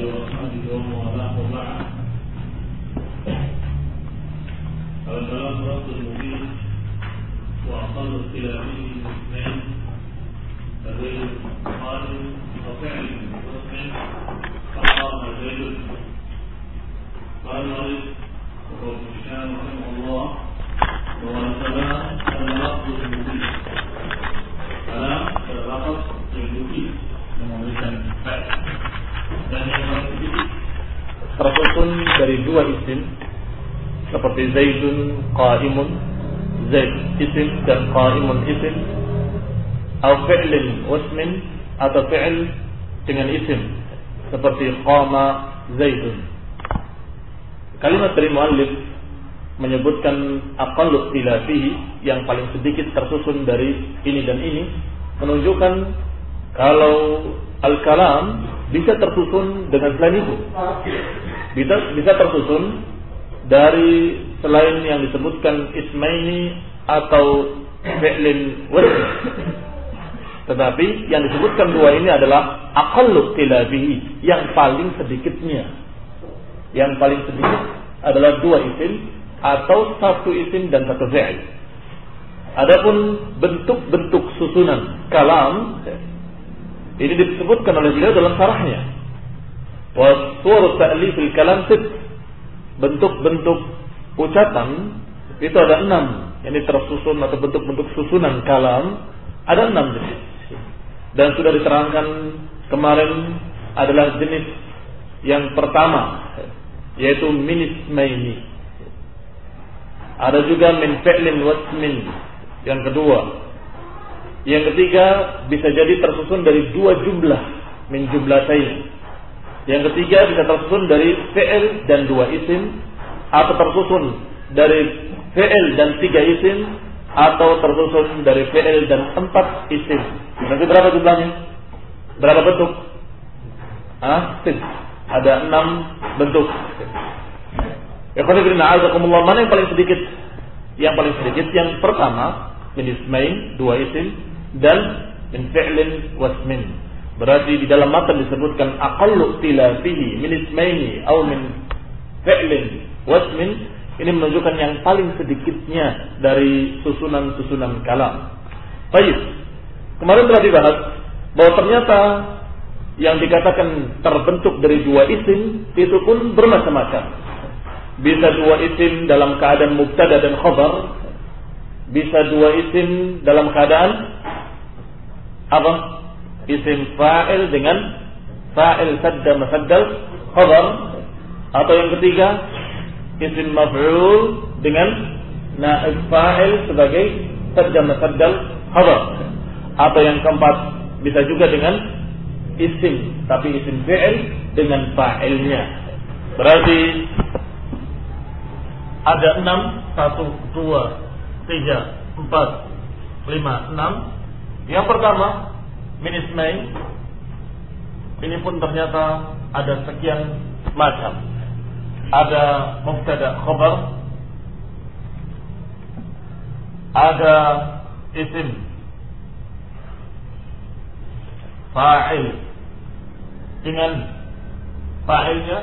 وأصحابه ومن والاه وبعد. الكلام رد المفيد وأقل اختلافه الاثنين فزيد قال وفعل مسلم فقام زيد قال المؤلف وهو ابن هشام رحمه الله والكلام اللفظ المفيد كلام terdapat المفيد memberikan faedah dan yang lebih tersusun dari dua isim seperti Zaidun Qaimun, Zaid isim dan Qaimun isim, atau fi'lin wasmin atau fi'l dengan isim seperti Qama Zaidun. Kalimat dari muallif menyebutkan aqallu ikhtilafihi, yang paling sedikit tersusun dari ini dan ini, menunjukkan kalau al-kalam bisa tersusun dengan selain itu. Bisa tersusun dari selain yang disebutkan ismaini atau fi'lin wasm. Tetapi yang disebutkan dua ini adalah aqallu ikhtilafihi, yang paling sedikitnya. Yang paling sedikit adalah dua isim atau satu isim dan satu fi'il. Adapun bentuk-bentuk susunan kalam ini disebutkan oleh beliau dalam syarahnya. Wa suwar ta'lifil kalam sit. Bentuk-bentuk ucapan itu ada 6. Yang tersusun atau bentuk-bentuk susunan kalam ada 6 jenis. Dan sudah diterangkan kemarin adalah jenis yang pertama, yaitu min ismaini. Ada juga min fi'lin wasmin yang kedua. Yang ketiga bisa jadi tersusun dari dua jumlah, min jumlatain. Yang ketiga bisa tersusun dari fi'il dan dua isim, atau tersusun dari fi'il dan tiga isim, atau tersusun dari fi'il dan 4 isim. Nanti berapa jumlahnya? Berapa bentuk? Ada 6 bentuk. Mana yang paling sedikit? Yang paling sedikit yang pertama min ismain, 2 isim, dan min fi'lin wasmin. Berarti di dalam matan disebutkan aqallu ikhtilafihi min ismaini atau min fi'lin wasmin. Ini menunjukkan yang paling sedikitnya dari susunan-susunan kalam. Baik. Kemarin telah dibahas bahwa ternyata yang dikatakan terbentuk dari dua isim itu pun bermacam-macam. Bisa dua isim dalam keadaan mubtada dan khabar. Bisa dua isim dalam keadaan apa? Isim fa'il dengan fa'il sadda masaddal khabar. Atau yang ketiga, isim maf'ul dengan na'ib fa'il sebagai sadda masaddal khabar. Atau yang keempat, bisa juga dengan isim, tapi isim fi'il dengan fa'ilnya. Berarti ada 6, 1, 2, 3, 4, 5, 6. Yang pertama min ismain. Ini pun ternyata ada sekian macam. Ada mubtada khabar, ada isim fa'il dengan fa'ilnya,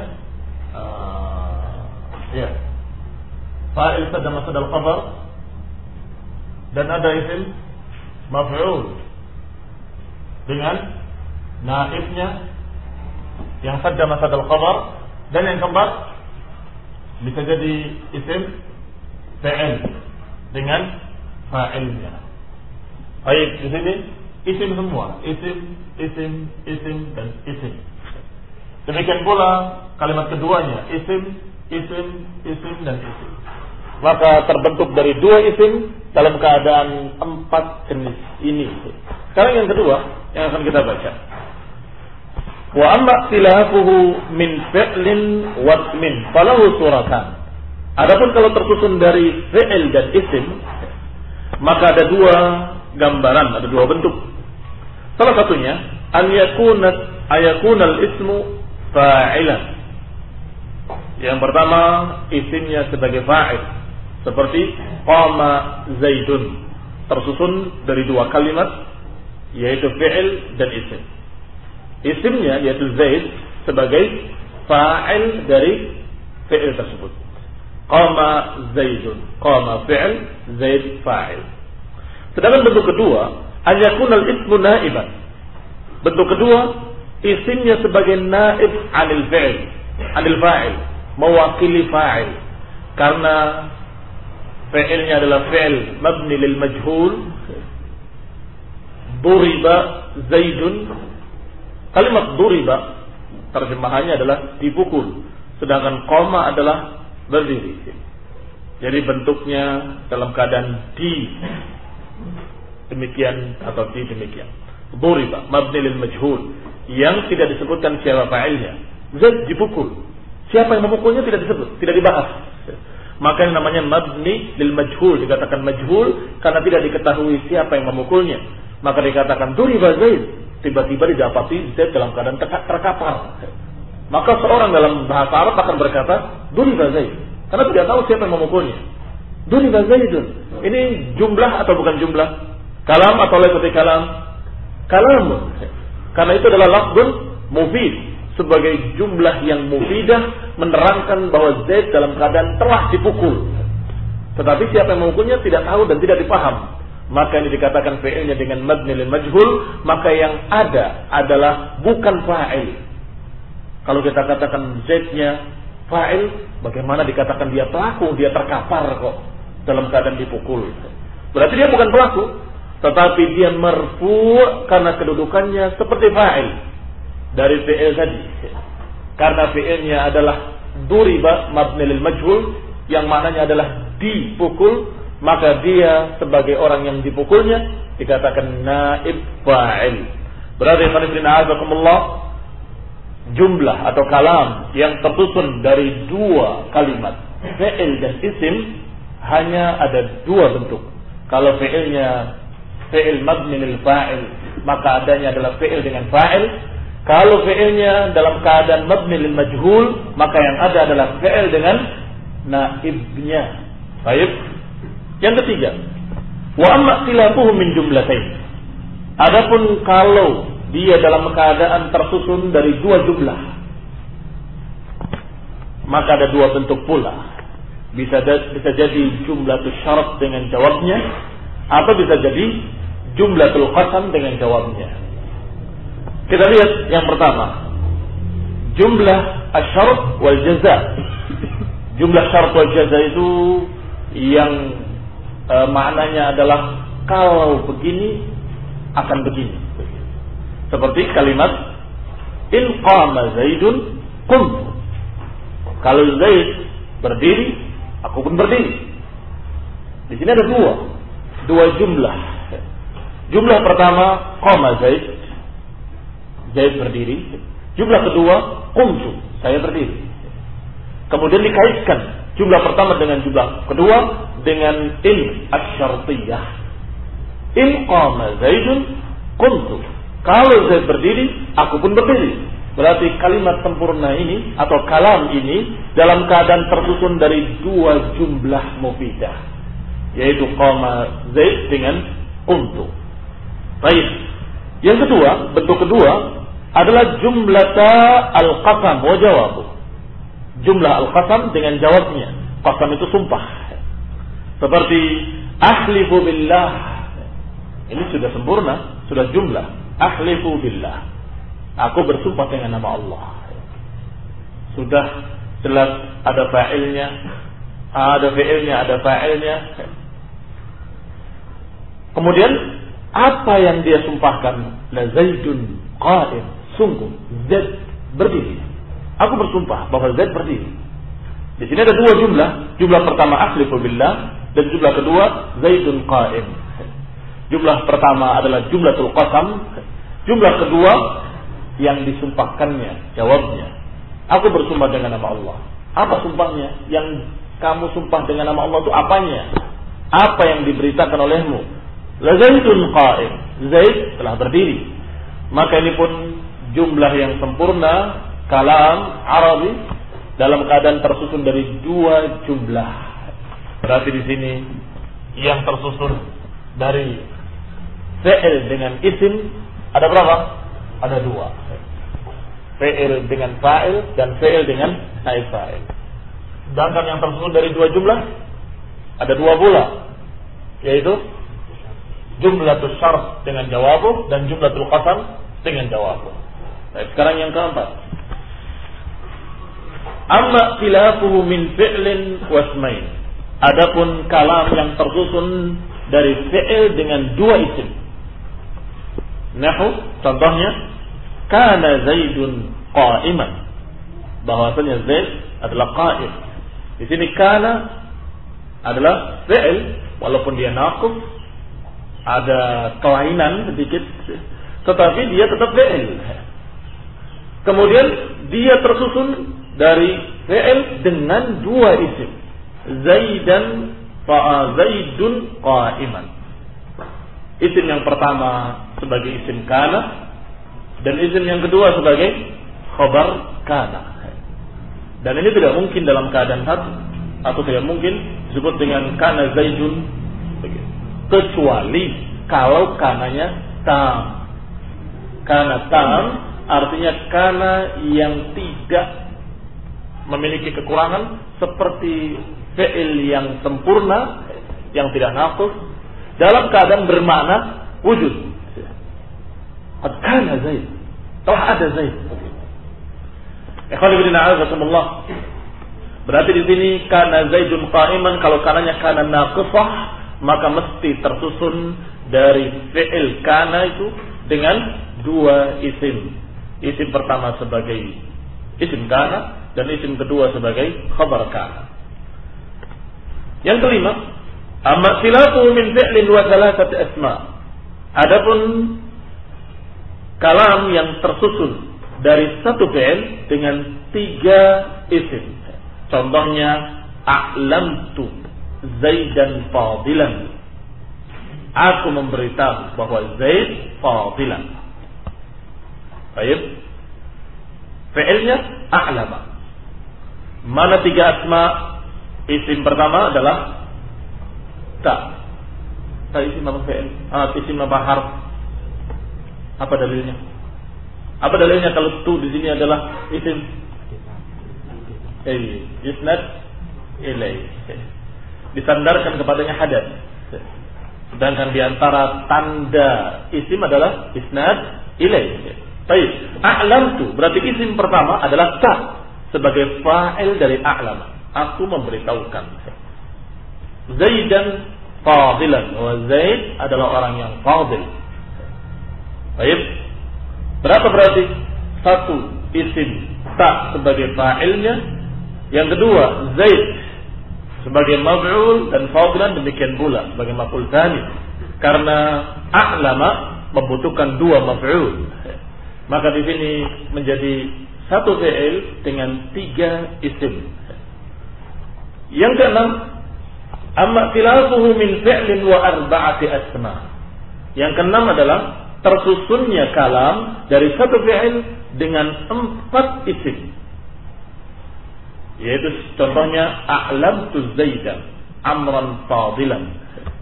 fa'il sadda masaddal khabar, dan ada isim maf'ul dengan naibnya yang sadda masaddal khabar, dan yang keempat bisa jadi isim fi'il dengan fa'ilnya. Baik, di sini isim semua, isim dan isim. Demikian pula kalimat keduanya, isim dan isim. Maka terbentuk dari dua isim dalam keadaan 4 jenis ini. Sekarang yang kedua yang akan kita baca. Wa amma ikhtilafuhu min fi'lin wasmin falahu suratan. Adapun kalau tersusun dari fi'il dan isim, maka ada dua gambaran, ada dua bentuk. Salah satunya an yakuna al-ismu fa'ilan. Yang pertama, isimnya sebagai fa'il, seperti qama zaidun, tersusun dari dua kalimat, yaitu fi'il dan isim. Isimnya yaitu Zaid sebagai fa'il dari fi'il tersebut. Qama Zaidun, qama fi'il, Zaid fa'il. Sedangkan bentuk kedua, an yakuna al-ismu naiban. Bentuk kedua, isimnya sebagai naib anil fi'il, anil fa'il, mewakili fa'il. Karena fi'ilnya adalah fi'il mabni lil majhul. Duriba Zaidun. Kalimat duriba terjemahannya adalah dipukul, sedangkan qama adalah berdiri. Jadi bentuknya dalam keadaan di demikian atau di demikian. Duriba mabni lil majhul, yang tidak disebutkan siapa fa'ilnya. Zaid dipukul, siapa yang memukulnya tidak disebut, tidak dibahas. Maka yang namanya mabni lil majhul, dikatakan majhul karena tidak diketahui siapa yang memukulnya. Maka dikatakan duriba Zaid, tiba-tiba didapati Zaid dalam keadaan terkapar. Maka seorang dalam bahasa Arab akan berkata duriba Zaid, karena tidak tahu siapa yang memukulnya. Duriba Zaidun, ini jumlah atau bukan jumlah? Kalam atau lain seperti kalam? Kalamun. Karena itu adalah lafzun mufid, sebagai jumlah yang mufidah, menerangkan bahwa Zaid dalam keadaan telah dipukul. Tetapi siapa yang memukulnya tidak tahu dan tidak dipaham. Maka ini dikatakan fi'ilnya dengan mabni lil majhul, maka yang ada adalah bukan fa'il. Kalau kita katakan Zaidnya fa'il, bagaimana dikatakan dia pelaku? Dia terkapar kok dalam keadaan dipukul. Berarti dia bukan pelaku, tetapi dia marfu' karena kedudukannya seperti fa'il dari fi'il tadi. Karena fi'ilnya adalah duriba mabni lil majhul, yang maknanya adalah dipukul, maka dia sebagai orang yang dipukulnya dikatakan naib fa'il. Berarti jumlah atau kalam yang tersusun dari dua kalimat fi'il dan isim hanya ada dua bentuk. Kalau fi'ilnya fi'il mabni lil fa'il, maka adanya adalah fi'il dengan fa'il. Kalau fi'ilnya dalam keadaan mabni lil majhul, maka yang ada adalah fi'il dengan naibnya. Baik. Yang ketiga, wa amma ikhtilafuhum min jumlatain. Adapun kalau dia dalam keadaan tersusun dari dua jumlah, maka ada dua bentuk pula. Bisa jadi jumlatul syarat dengan jawabnya, atau bisa jadi jumlatul qasam dengan jawabnya. Kita lihat yang pertama, jumlah asy-syarat wal jaza. Jumlah syarat wal jaza itu yang maknanya adalah kalau begini akan begini. Seperti kalimat in qama Zaidun qumtu. Kalau Zaid berdiri, aku pun berdiri. Di sini ada dua jumlah. Jumlah pertama qama Zaid, Zaid berdiri. Jumlah kedua qumtu, saya berdiri. Kemudian dikaitkan jumlah pertama dengan jumlah kedua dengan in asy-syartiyah. In qama Zaidun qumtu. Kalau Zaid berdiri, aku pun berdiri. Berarti kalimat sempurna ini atau kalam ini dalam keadaan tersusun dari dua jumlah mufidah, yaitu qama Zaid dengan qumtu. Baik. Yang kedua, bentuk kedua adalah jumlata al-qasam wa jawabu. Jumlah al-qasam dengan jawabnya. Qasam itu sumpah. Seperti ahlifu billah. Ini sudah sempurna, sudah jumlah. Ahlifu billah. Aku bersumpah dengan nama Allah. Sudah jelas ada fa'ilnya, ada fi'ilnya, ada fa'ilnya. Kemudian apa yang dia sumpahkan? La Zaidun qa'im. Sungguh Zaid berdiri. Aku bersumpah bahwa Zaid berdiri. Di sini ada dua jumlah. Jumlah pertama ahlifu billah dan jumlah kedua Zaidun qa'im. Jumlah pertama adalah jumlatul qasam. Jumlah kedua yang disumpahkannya, jawabnya. Aku bersumpah dengan nama Allah. Apa sumpahnya? Yang kamu sumpah dengan nama Allah itu apanya? Apa yang diberitakan olehmu? La Zaidun qa'im. Zaid telah berdiri. Maka ini pun jumlah yang sempurna kalam Arabi dalam keadaan tersusun dari dua jumlah. Berarti di sini yang tersusun dari fi'il dengan isim ada berapa? Ada dua. fi'il dengan fa'il dan fi'il dengan naib fa'il. Sedangkan yang tersusun dari dua jumlah ada dua pula, yaitu jumlatul syart dengan jawabuh dan jumlatul qasam dengan jawabuh. Baik, sekarang yang keempat. Amma khilafuhu min fi'lin wasmain. Adapun kalam yang tersusun dari fi'il dengan dua isim. Nahu, contohnya kana Zaidun qa'iman. Bahwasanya Zaid adalah qa'im. Di sini kana adalah fi'il walaupun dia naqis, ada kelainan sedikit, tetapi dia tetap fi'il. Kemudian dia tersusun dari fi'il dengan dua isim. Zaidun qa'iman. Isim yang pertama sebagai isim kana dan isim yang kedua sebagai khabar kana. Dan ini tidak mungkin dalam keadaan satu atau tidak mungkin disebut dengan kana Zaidun kecuali kalau kananya tam. Kana tam artinya kana yang tidak memiliki kekurangan seperti fi'il yang sempurna, yang tidak naqis, dalam keadaan bermakna wujud. Qad kana Zaid, telah ada Zaid. Ikhwan fillah a'azakumullah. Berarti di sini kana Zaidun qa'iman, kalau kananya kana naqisah, maka mesti tersusun dari fi'il kana itu dengan dua isim. Isim pertama sebagai isim kana dan isim kedua sebagai khabar kana. Yang kelima, amma khilatu min fi'lin wa thalathati asma. Adapun kalam yang tersusun dari satu fi'il dengan tiga isim. Contohnya a'lamtu Zaidan fadilan. Aku memberitahu bahwa Zaid fadilan. Baik. Fi'ilnya a'lama. Mana tiga asma? Isim pertama adalah ta. Ta isim apa fi'il? Isim apa harf? Apa dalilnya? Apa dalilnya kalau tu di sini adalah isim? Isnad ilai. Disandarkan kepadanya hadas. Sedangkan di antara tanda isim adalah isnad ilai. Baik, a'lamtu berarti isim pertama adalah ta sebagai fa'il dari a'lama. Aku memberitahukan. Zaidan fadilan. Zaid adalah orang yang fadil. Baik. Berapa berarti? Satu isim ta sebagai fa'ilnya. Yang kedua Zaid sebagai maf'ul dan fadilan demikian pula sebagai maf'ul tsani. Karena a'lama membutuhkan dua maf'ul. Maka di sini menjadi satu fi'il dengan tiga isim. Yang keenam, amma khilafuhu min fi'lin wa arba'ati asma. Yang keenam adalah tersusunnya kalam dari satu fi'il dengan 4 isim. Yaitu contohnya a'lamtu Zaidan amran fadilan.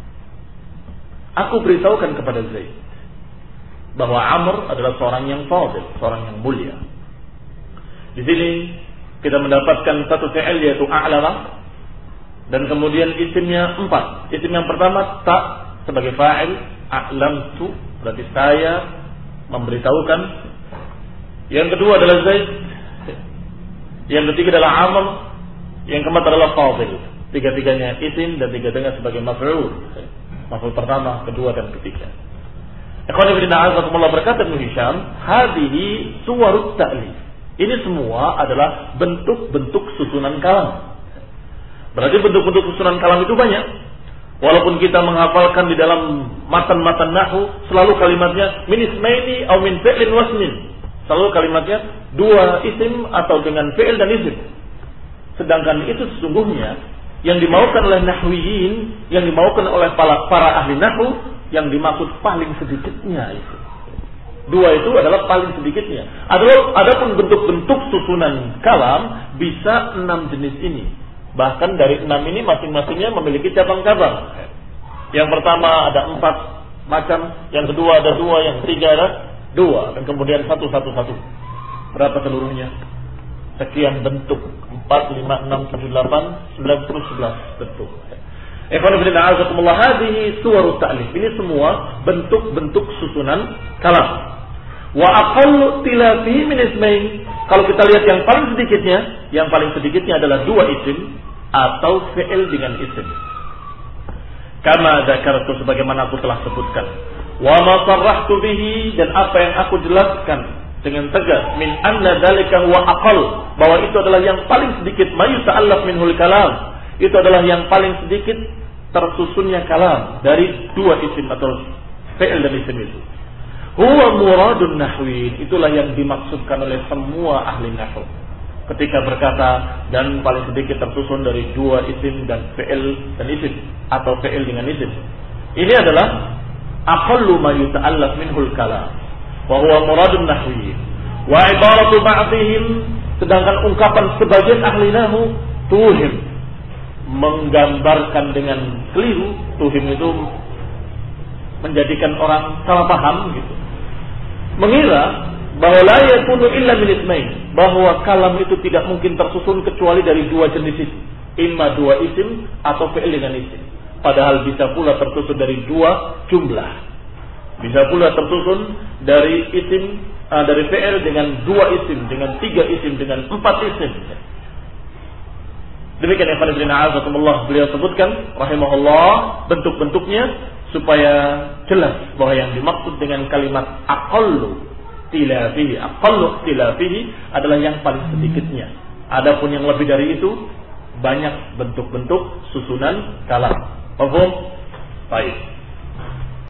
Aku beritahukan kepada Zaid bahwa Amr adalah seorang yang fadil, seorang yang mulia. Di sini kita mendapatkan satu fi'il yaitu a'lama. Dan kemudian isimnya 4. Isim yang pertama ta sebagai fa'il, a'lamtu berarti saya memberitahukan. Yang kedua adalah Zaid. Yang ketiga adalah Amr. Yang keempat adalah fadil. Tiga-tiganya isim dan tiga-tiganya sebagai maf'ul. Maf'ul pertama, kedua dan ketiga. Ikhwan fillah a'azakumullah, berkata Ibnu Hisham, hadhihi suwarut ta'lif. Ini semua adalah bentuk-bentuk susunan kalam. Berarti bentuk-bentuk susunan kalam itu banyak. Walaupun kita menghafalkan di dalam matan-matan nahwu selalu kalimatnya min ismaini aw min fi'lin wasmin. Selalu kalimatnya dua isim atau dengan fi'il dan isim. Sedangkan itu sesungguhnya yang dimaukan oleh nahwiyin, yang dimaukan oleh para ahli nahwu, yang dimaksud paling sedikitnya itu. Dua itu adalah paling sedikitnya. Adapun bentuk-bentuk susunan kalam bisa 6 jenis ini. Bahkan dari 6 ini masing-masingnya memiliki cabang-cabang. Yang pertama ada 4 macam, yang kedua ada 2, yang ketiga ada 2, dan kemudian 1. Berapa seluruhnya? Sekian bentuk. 4, 5, 6, 7, 8, 9, 10, 11 bentuk. Ikhwan fillah a'azakumullah, hadhihi suwarut ta'lif. Ini semua bentuk-bentuk susunan kalam. Wa aqallu tilafi min ismain. Kalau kita lihat yang paling sedikitnya adalah 2 isim atau fi'il dengan isim. Kama dzakartu, sebagaimana aku telah sebutkan. Wa ma sarrahtu bihi, dan apa yang aku jelaskan dengan tegas, min anna dzalika huwa aqall, bahwa itu adalah yang paling sedikit, mayu ta'allaf minhul kalam, itu adalah yang paling sedikit tersusunnya kalam dari 2 isim atau fi'il dan isim itu. Huwa muradun nahwin, itulah yang dimaksudkan oleh semua ahli nahwu ketika berkata dan paling sedikit tersusun dari 2 isim dan fi'il dan isim atau fi'il dengan isim. Ini adalah aqallu ma yuta'allaf minhul kalam wa huwa muradun nahwi. Wa ibaratu ba'dihim, sedangkan ungkapan sebagian ahli nahwu, tuhim, menggambarkan dengan keliru. Tuhim itu menjadikan orang salah paham gitu, mengira bahwa la yakunu illa min ismain, bahwa kalam itu tidak mungkin tersusun kecuali dari 2 jenis isim, imma 2 isim atau fi'il dengan isim. Padahal bisa pula tersusun dari 2 jumlah, bisa pula tersusun dari isim, dari fi'il dengan 2 isim, dengan 3 isim, dengan 4 isim. Demikian yang Alhamdulillah beliau sebutkan rahimahullah bentuk-bentuknya supaya jelas bahwa yang dimaksud dengan kalimat aqallu tilafihi adalah yang paling sedikitnya. Adapun yang lebih dari itu banyak bentuk-bentuk susunan kalam. Paham? Baik.